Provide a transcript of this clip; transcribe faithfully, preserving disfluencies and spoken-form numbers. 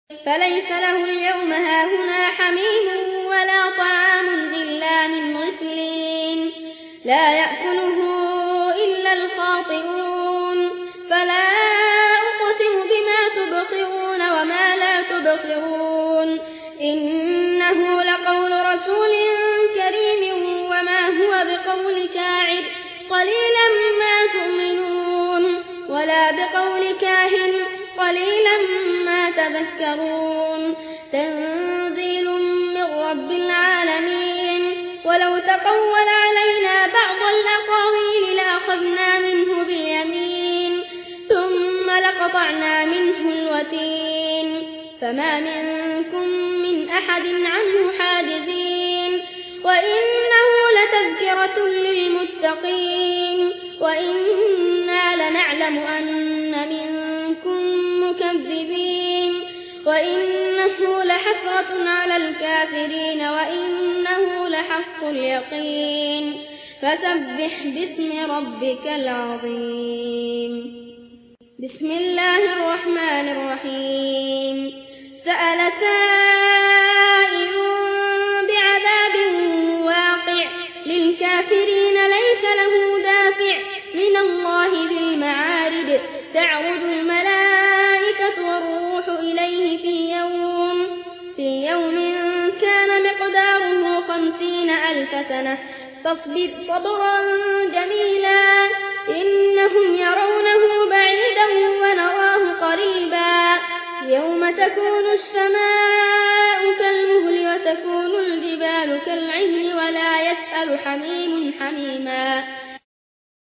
فليس له اليوم هاهنا حميم ولا طعام إلا من غسلين لا يأكله إلا الخاطئون فلا أقسم بما تبصرون وما لا تبصرون إنه لقول رسول كريم وما هو بقول كاعب قليلا ما تؤمنون ولا بقول كاهن قليلا ما تذكرون تنزيل من رب العالمين ولو تقول علينا بعض الأقاويل لأخذنا منه باليمين ثم لقطعنا منه الوتين فما منكم من أحد عنه حاجزين وإنه لتذكرة للمتقين وإنا لنعلم أن منكم مكذبين وإنه لحسرة على الكافرين وإنه لحق اليقين فسبح باسم ربك العظيم بسم الله الرحمن الرحيم سأل سائل بعذاب واقع للكافرين ليس له دافع من الله ذي المعارج تعرج الملائكة والروح إليه في يوم في يوم كان مقداره خمسين ألف سنة فاصبر صبرا جميلا إنهم يرونه بعيدا ونراه قريبا يوم تكون السماء كالمهل وتكون الجبال كالعهن ولا يسأل حميم حميما